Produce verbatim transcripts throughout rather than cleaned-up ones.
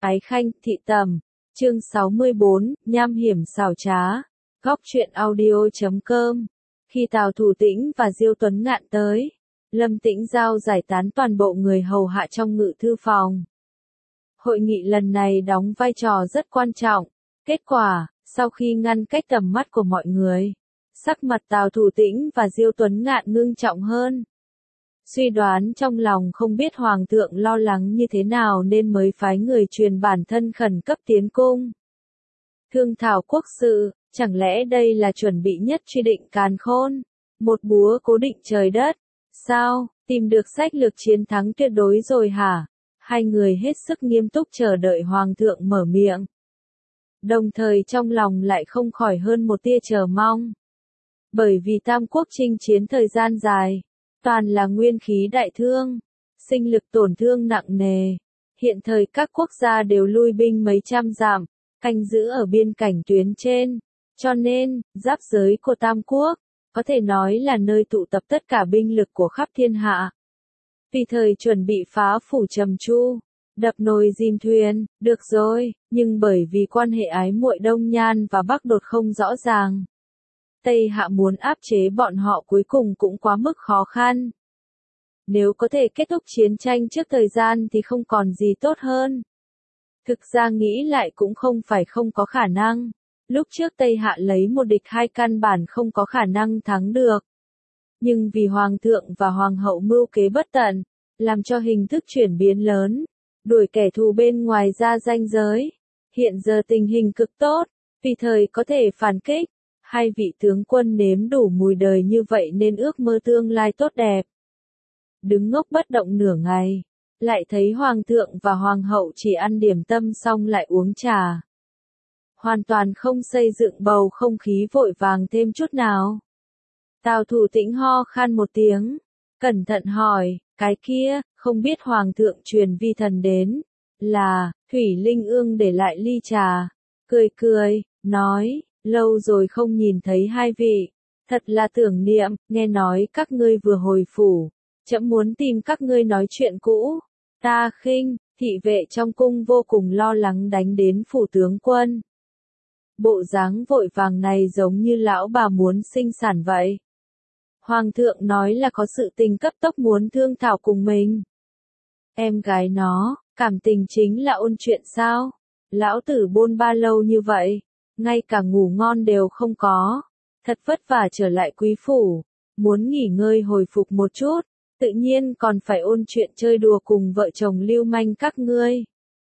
Ái Khanh, Thị Tầm, chương sáu mươi bốn, nham hiểm xảo trá, góc truyện audio chấm com. Khi Tào Thủ Tĩnh và Diêu Tuấn Ngạn tới, Lâm Tĩnh Giao giải tán toàn bộ người hầu hạ trong ngự thư phòng. Hội nghị lần này đóng vai trò rất quan trọng. Kết quả, sau khi ngăn cách tầm mắt của mọi người, sắc mặt Tào Thủ Tĩnh và Diêu Tuấn Ngạn ngưng trọng hơn. Suy đoán trong lòng không biết Hoàng thượng lo lắng như thế nào nên mới phái người truyền bản thân khẩn cấp tiến cung. Thương thảo quốc sự, chẳng lẽ đây là chuẩn bị nhất truy định càn khôn? Một búa cố định trời đất? Sao, tìm được sách lược chiến thắng tuyệt đối rồi hả? Hai người hết sức nghiêm túc chờ đợi Hoàng thượng mở miệng. Đồng thời trong lòng lại không khỏi hơn một tia chờ mong. Bởi vì Tam Quốc chinh chiến thời gian dài, toàn là nguyên khí đại thương, sinh lực tổn thương nặng nề. Hiện thời các quốc gia đều lui binh mấy trăm dặm, canh giữ ở biên cảnh tuyến trên. Cho nên, giáp giới của Tam Quốc, có thể nói là nơi tụ tập tất cả binh lực của khắp thiên hạ. Vì thời chuẩn bị phá phủ Trầm Chu, đập nồi dìm thuyền, được rồi, nhưng bởi vì quan hệ ái muội Đông Nhan và Bắc Đột không rõ ràng, Tây Hạ muốn áp chế bọn họ cuối cùng cũng quá mức khó khăn. Nếu có thể kết thúc chiến tranh trước thời gian thì không còn gì tốt hơn. Thực ra nghĩ lại cũng không phải không có khả năng. Lúc trước Tây Hạ lấy một địch hai căn bản không có khả năng thắng được. Nhưng vì Hoàng thượng và Hoàng hậu mưu kế bất tận, làm cho hình thức chuyển biến lớn, đuổi kẻ thù bên ngoài ra ranh giới. Hiện giờ tình hình cực tốt, vì thời có thể phản kích. Hai vị tướng quân nếm đủ mùi đời như vậy nên ước mơ tương lai tốt đẹp. Đứng ngốc bất động nửa ngày, lại thấy Hoàng thượng và Hoàng hậu chỉ ăn điểm tâm xong lại uống trà. Hoàn toàn không xây dựng bầu không khí vội vàng thêm chút nào. Tào Thủ Tĩnh ho khan một tiếng, cẩn thận hỏi, cái kia, không biết Hoàng thượng truyền vi thần đến, là, Thủy Linh Ương để lại ly trà, cười cười, nói, lâu rồi không nhìn thấy hai vị, thật là tưởng niệm, nghe nói các ngươi vừa hồi phủ, trẫm muốn tìm các ngươi nói chuyện cũ, ta khinh, thị vệ trong cung vô cùng lo lắng đánh đến phủ tướng quân. Bộ dáng vội vàng này giống như lão bà muốn sinh sản vậy. Hoàng thượng nói là có sự tình cấp tốc muốn thương thảo cùng mình. Em gái nó, cảm tình chính là ôn chuyện sao? Lão tử bôn ba lâu như vậy, ngay cả ngủ ngon đều không có. Thật vất vả trở lại quý phủ, muốn nghỉ ngơi hồi phục một chút, tự nhiên còn phải ôn chuyện chơi đùa cùng vợ chồng lưu manh các ngươi.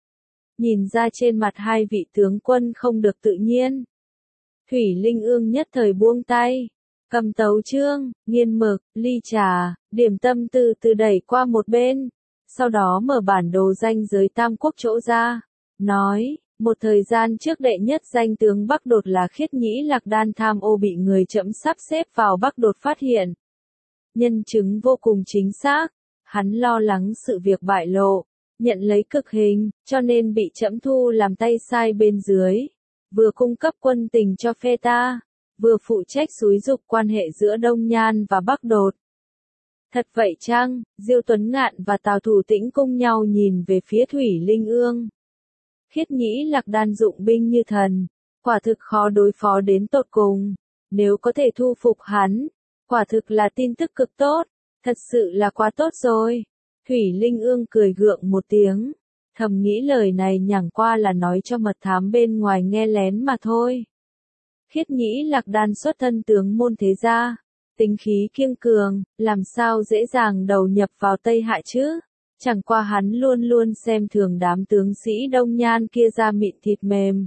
Nhìn ra trên mặt hai vị tướng quân không được tự nhiên. Thủy Linh Ương nhất thời buông tay, cầm tấu chương, nghiên mực, ly trà, điểm tâm từ từ đẩy qua một bên, sau đó mở bản đồ danh giới Tam Quốc chỗ ra, nói, một thời gian trước đệ nhất danh tướng Bắc Đột là Khiết Nhĩ Lạc Đan tham ô bị người trẫm sắp xếp vào Bắc Đột phát hiện. Nhân chứng vô cùng chính xác, hắn lo lắng sự việc bại lộ, nhận lấy cực hình, cho nên bị trẫm thu làm tay sai bên dưới, vừa cung cấp quân tình cho phe ta, vừa phụ trách xúi giục quan hệ giữa Đông Nhan và Bắc Đột. Thật vậy chăng? Diêu Tuấn Ngạn và Tào Thủ Tĩnh cùng nhau nhìn về phía Thủy Linh Ương. Khiết Nhĩ Lạc Đan dụng binh như thần, quả thực khó đối phó đến tột cùng, nếu có thể thu phục hắn, quả thực là tin tức cực tốt, thật sự là quá tốt rồi. Thủy Linh Ương cười gượng một tiếng, thầm nghĩ lời này chẳng qua là nói cho mật thám bên ngoài nghe lén mà thôi. Khiết Nhĩ Lạc Đan xuất thân tướng môn thế gia, tính khí kiêng cường, làm sao dễ dàng đầu nhập vào Tây Hạ chứ? Chẳng qua hắn luôn luôn xem thường đám tướng sĩ Đông Nhan kia da mịn thịt mềm.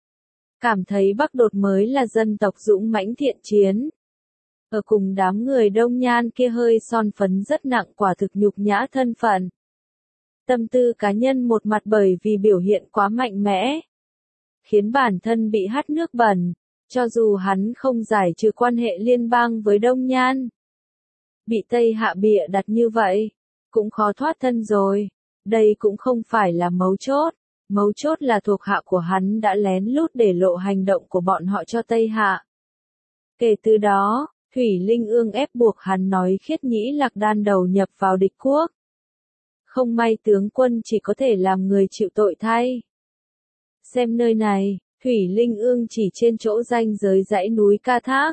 Cảm thấy Bắc Đột mới là dân tộc dũng mãnh thiện chiến. Ở cùng đám người Đông Nhan kia hơi son phấn rất nặng quả thực nhục nhã thân phận. Tâm tư cá nhân một mặt bởi vì biểu hiện quá mạnh mẽ, khiến bản thân bị hắt nước bẩn, cho dù hắn không giải trừ quan hệ liên bang với Đông Nhan. Bị Tây Hạ bịa đặt như vậy, cũng khó thoát thân rồi. Đây cũng không phải là mấu chốt, mấu chốt là thuộc hạ của hắn đã lén lút để lộ hành động của bọn họ cho Tây Hạ. Kể từ đó, Thủy Linh Ương ép buộc hắn nói Khiết Nhĩ Lạc Đan đầu nhập vào địch quốc. Không may tướng quân chỉ có thể làm người chịu tội thay. Xem nơi này, Thủy Linh Ương chỉ trên chỗ ranh giới dãy núi Ca Thác.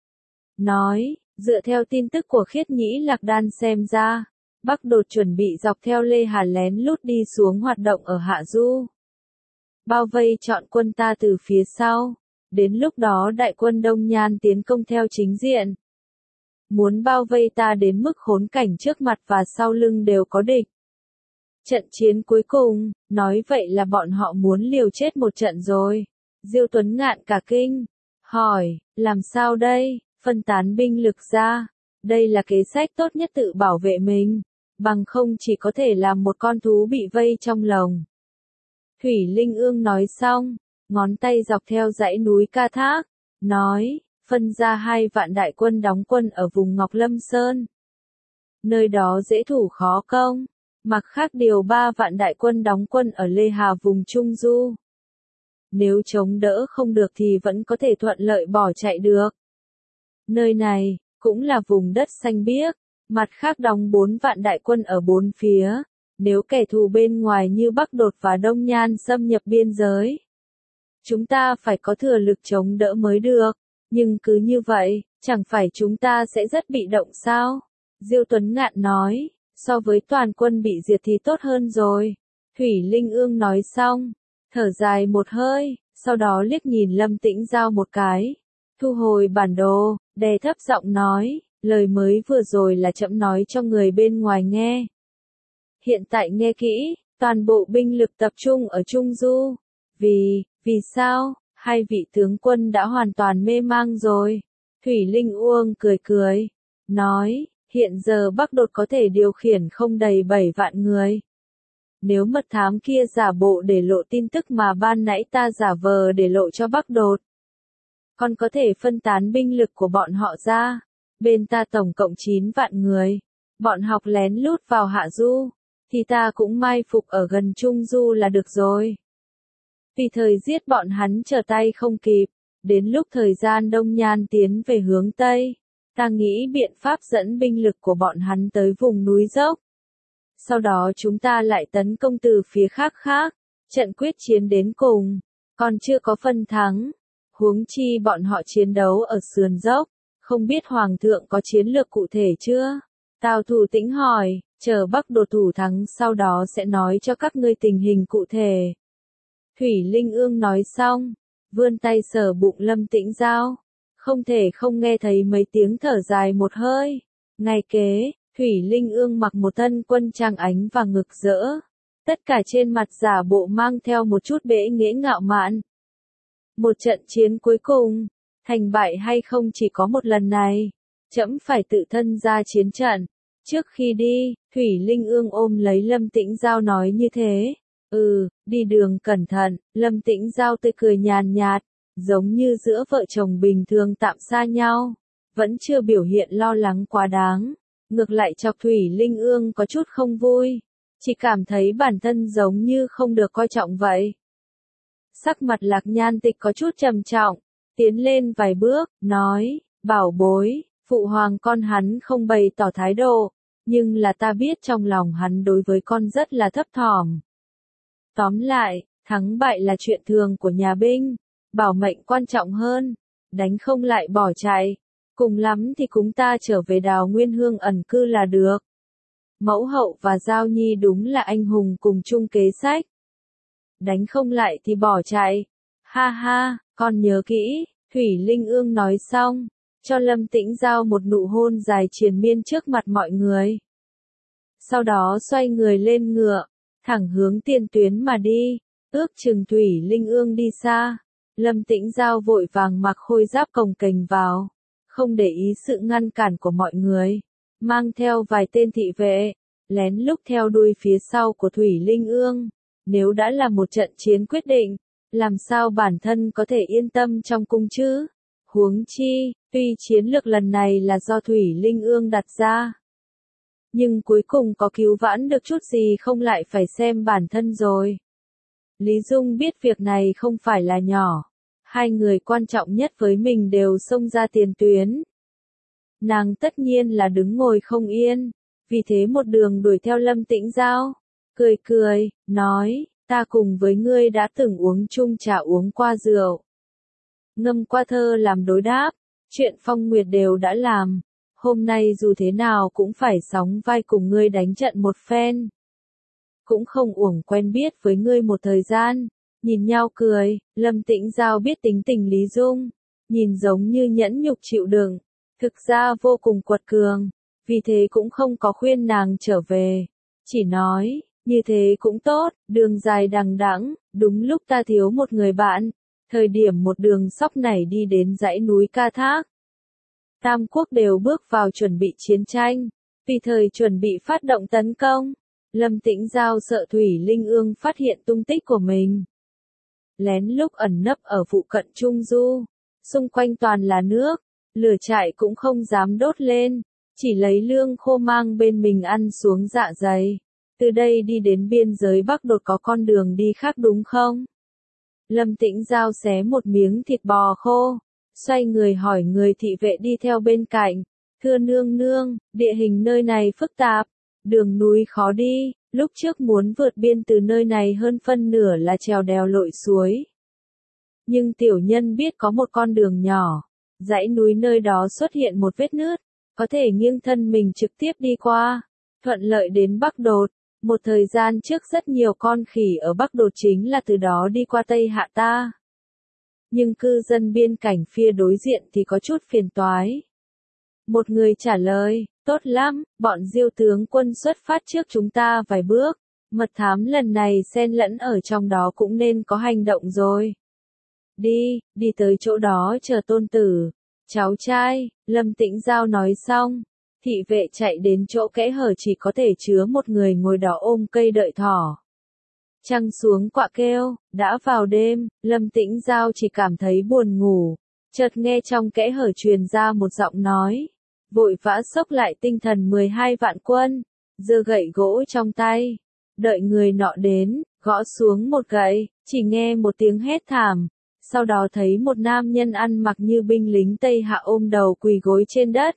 Nói, dựa theo tin tức của Khiết Nhĩ Lạc Đan xem ra, Bắc Đột chuẩn bị dọc theo Lê Hà lén lút đi xuống hoạt động ở Hạ Du. Bao vây chọn quân ta từ phía sau, đến lúc đó đại quân Đông Nhan tiến công theo chính diện. Muốn bao vây ta đến mức khốn cảnh trước mặt và sau lưng đều có địch. Trận chiến cuối cùng, nói vậy là bọn họ muốn liều chết một trận rồi. Diêu Tuấn Ngạn cả kinh, hỏi, làm sao đây, phân tán binh lực ra, đây là kế sách tốt nhất tự bảo vệ mình, bằng không chỉ có thể làm một con thú bị vây trong lồng. Thủy Linh Ương nói xong, ngón tay dọc theo dãy núi Ca Thác, nói, phân ra hai vạn đại quân đóng quân ở vùng Ngọc Lâm Sơn. Nơi đó dễ thủ khó công, mặt khác điều ba vạn đại quân đóng quân ở Lê Hà vùng Trung Du. Nếu chống đỡ không được thì vẫn có thể thuận lợi bỏ chạy được. Nơi này, cũng là vùng đất xanh biếc, mặt khác đóng bốn vạn đại quân ở bốn phía, nếu kẻ thù bên ngoài như Bắc Đột và Đông Nhan xâm nhập biên giới. Chúng ta phải có thừa lực chống đỡ mới được, nhưng cứ như vậy, chẳng phải chúng ta sẽ rất bị động sao? Diêu Tuấn Ngạn nói, so với toàn quân bị diệt thì tốt hơn rồi. Thủy Linh Ương nói xong, thở dài một hơi, sau đó liếc nhìn Lâm Tĩnh Giao một cái, thu hồi bản đồ, đè thấp giọng nói, lời mới vừa rồi là trẫm nói cho người bên ngoài nghe. Hiện tại nghe kỹ, toàn bộ binh lực tập trung ở Trung Du. Vì, vì sao, hai vị tướng quân đã hoàn toàn mê mang rồi. Thủy Linh Uông cười cười, nói, hiện giờ Bắc Đột có thể điều khiển không đầy bảy vạn người. Nếu mật thám kia giả bộ để lộ tin tức mà ban nãy ta giả vờ để lộ cho Bắc Đột, còn có thể phân tán binh lực của bọn họ ra. Bên ta tổng cộng chín vạn người, bọn học lén lút vào Hạ Du, thì ta cũng mai phục ở gần Trung Du là được rồi. Vì thời giết bọn hắn trở tay không kịp, đến lúc thời gian Đông Nhan tiến về hướng Tây, ta nghĩ biện pháp dẫn binh lực của bọn hắn tới vùng núi dốc. Sau đó chúng ta lại tấn công từ phía khác khác, trận quyết chiến đến cùng, còn chưa có phân thắng. Huống chi bọn họ chiến đấu ở sườn dốc, không biết Hoàng thượng có chiến lược cụ thể chưa? Tào Thủ Tĩnh hỏi, chờ Bắc Đột thủ thắng sau đó sẽ nói cho các ngươi tình hình cụ thể. Thủy Linh Ương nói xong, vươn tay sờ bụng Lâm Tĩnh Giao, không thể không nghe thấy mấy tiếng thở dài một hơi. Ngày kế, Thủy Linh Ương mặc một thân quân trang ánh và ngực rỡ, tất cả trên mặt giả bộ mang theo một chút bẽ nghễ ngạo mạn. Một trận chiến cuối cùng, thành bại hay không chỉ có một lần này, trẫm phải tự thân ra chiến trận. Trước khi đi, Thủy Linh Ương ôm lấy Lâm Tĩnh Giao nói như thế. Ừ, đi đường cẩn thận. Lâm Tĩnh Giao tươi cười nhàn nhạt, giống như giữa vợ chồng bình thường tạm xa nhau, vẫn chưa biểu hiện lo lắng quá đáng. Ngược lại chọc Thủy Linh Ương có chút không vui, chỉ cảm thấy bản thân giống như không được coi trọng vậy. Sắc mặt Lạc Nhan Tịch có chút trầm trọng, tiến lên vài bước, nói, bảo bối, phụ hoàng con hắn không bày tỏ thái độ, nhưng là ta biết trong lòng hắn đối với con rất là thấp thỏm. Tóm lại, thắng bại là chuyện thường của nhà binh, bảo mệnh quan trọng hơn, đánh không lại bỏ chạy, cùng lắm thì chúng ta trở về Đào Nguyên Hương ẩn cư là được. Mẫu hậu và Giao Nhi đúng là anh hùng cùng chung kế sách. Đánh không lại thì bỏ chạy. Ha ha, con nhớ kỹ, Thủy Linh Ương nói xong, cho Lâm Tĩnh Giao một nụ hôn dài triền miên trước mặt mọi người. Sau đó xoay người lên ngựa, thẳng hướng tiền tuyến mà đi, ước chừng Thủy Linh Ương đi xa. Lâm Tĩnh Giao vội vàng mặc khôi giáp cồng kềnh vào, không để ý sự ngăn cản của mọi người, mang theo vài tên thị vệ, lén lút theo đuôi phía sau của Thủy Linh Ương. Nếu đã là một trận chiến quyết định, làm sao bản thân có thể yên tâm trong cung chứ? Huống chi, tuy chiến lược lần này là do Thủy Linh Ương đặt ra, nhưng cuối cùng có cứu vãn được chút gì không lại phải xem bản thân rồi. Lý Dung biết việc này không phải là nhỏ, hai người quan trọng nhất với mình đều xông ra tiền tuyến. Nàng tất nhiên là đứng ngồi không yên, vì thế một đường đuổi theo Lâm Tĩnh Giao, cười cười, nói, Ta cùng với ngươi đã từng uống chung trà uống qua rượu. Ngâm qua thơ làm đối đáp, chuyện Phong Nguyệt đều đã làm. Hôm nay dù thế nào cũng phải sóng vai cùng ngươi đánh trận một phen. Cũng không uổng quen biết với ngươi một thời gian. Nhìn nhau cười, Lâm Tĩnh Giao biết tính tình Lý Dung. Nhìn giống như nhẫn nhục chịu đựng. Thực ra vô cùng quật cường. Vì thế cũng không có khuyên nàng trở về. Chỉ nói, như thế cũng tốt, đường dài đằng đẵng, đúng lúc ta thiếu một người bạn. Thời điểm một đường sóc nảy đi đến dãy núi Ca Thác. Tam quốc đều bước vào chuẩn bị chiến tranh. Vì thời chuẩn bị phát động tấn công. Lâm Tĩnh Giao sợ Thủy Linh Ương phát hiện tung tích của mình. Lén lúc ẩn nấp ở phụ cận Trung Du. Xung quanh toàn là nước. Lửa trại cũng không dám đốt lên. Chỉ lấy lương khô mang bên mình ăn xuống dạ dày. Từ đây đi đến biên giới Bắc Đột có con đường đi khác đúng không? Lâm Tĩnh Giao xé một miếng thịt bò khô. Xoay người hỏi người thị vệ đi theo bên cạnh. Thưa nương nương, địa hình nơi này phức tạp. Đường núi khó đi. Lúc trước muốn vượt biên từ nơi này hơn phân nửa là trèo đèo lội suối. Nhưng tiểu nhân biết có một con đường nhỏ. Dãy núi nơi đó xuất hiện một vết nứt. Có thể nghiêng thân mình trực tiếp đi qua. Thuận lợi đến Bắc Đột. Một thời gian trước rất nhiều con khỉ ở Bắc Đột chính là từ đó đi qua Tây Hạ ta. Nhưng cư dân biên cảnh phía đối diện thì có chút phiền toái. Một người trả lời, tốt lắm, bọn Diêu tướng quân xuất phát trước chúng ta vài bước. Mật thám lần này xen lẫn ở trong đó cũng nên có hành động rồi. Đi, đi tới chỗ đó chờ tôn tử. Cháu trai, Lâm Tĩnh Giao nói xong. Thị vệ chạy đến chỗ kẽ hở chỉ có thể chứa một người ngồi đó ôm cây đợi thỏ. Trăng xuống quạ kêu, đã vào đêm, Lâm Tĩnh Giao chỉ cảm thấy buồn ngủ. Chợt nghe trong kẽ hở truyền ra một giọng nói. Vội vã xốc lại tinh thần mười hai vạn quân. Giơ gậy gỗ trong tay. Đợi người nọ đến, gõ xuống một gậy, chỉ nghe một tiếng hét thảm. Sau đó thấy một nam nhân ăn mặc như binh lính Tây Hạ ôm đầu quỳ gối trên đất.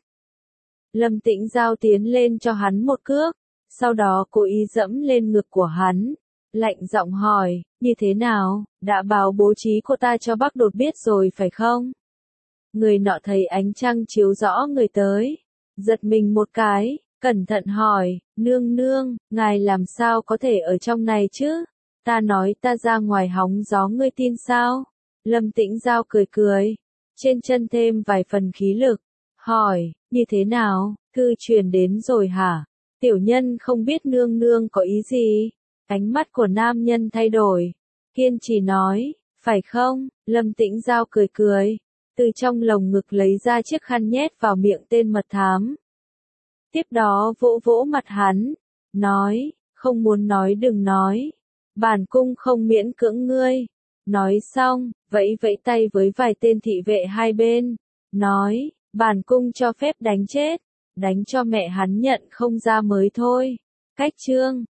Lâm Tĩnh Giao tiến lên cho hắn một cước, sau đó cố ý dẫm lên ngực của hắn, lạnh giọng hỏi, như thế nào, đã báo bố trí của ta cho Bắc Đột biết rồi phải không? Người nọ thấy ánh trăng chiếu rõ người tới, giật mình một cái, cẩn thận hỏi, nương nương, ngài làm sao có thể ở trong này chứ? Ta nói ta ra ngoài hóng gió ngươi tin sao? Lâm Tĩnh Giao cười cười, trên chân thêm vài phần khí lực, hỏi, như thế nào, thư truyền đến rồi hả? Tiểu nhân không biết nương nương có ý gì? Ánh mắt của nam nhân thay đổi, kiên trì nói, phải không? Lâm Tĩnh Giao cười cười, từ trong lồng ngực lấy ra chiếc khăn nhét vào miệng tên mật thám. Tiếp đó vỗ vỗ mặt hắn, nói, không muốn nói đừng nói, bản cung không miễn cưỡng ngươi. Nói xong, vẫy vẫy tay với vài tên thị vệ hai bên, nói, bản cung cho phép đánh chết, đánh cho mẹ hắn nhận không ra mới thôi. Cách chương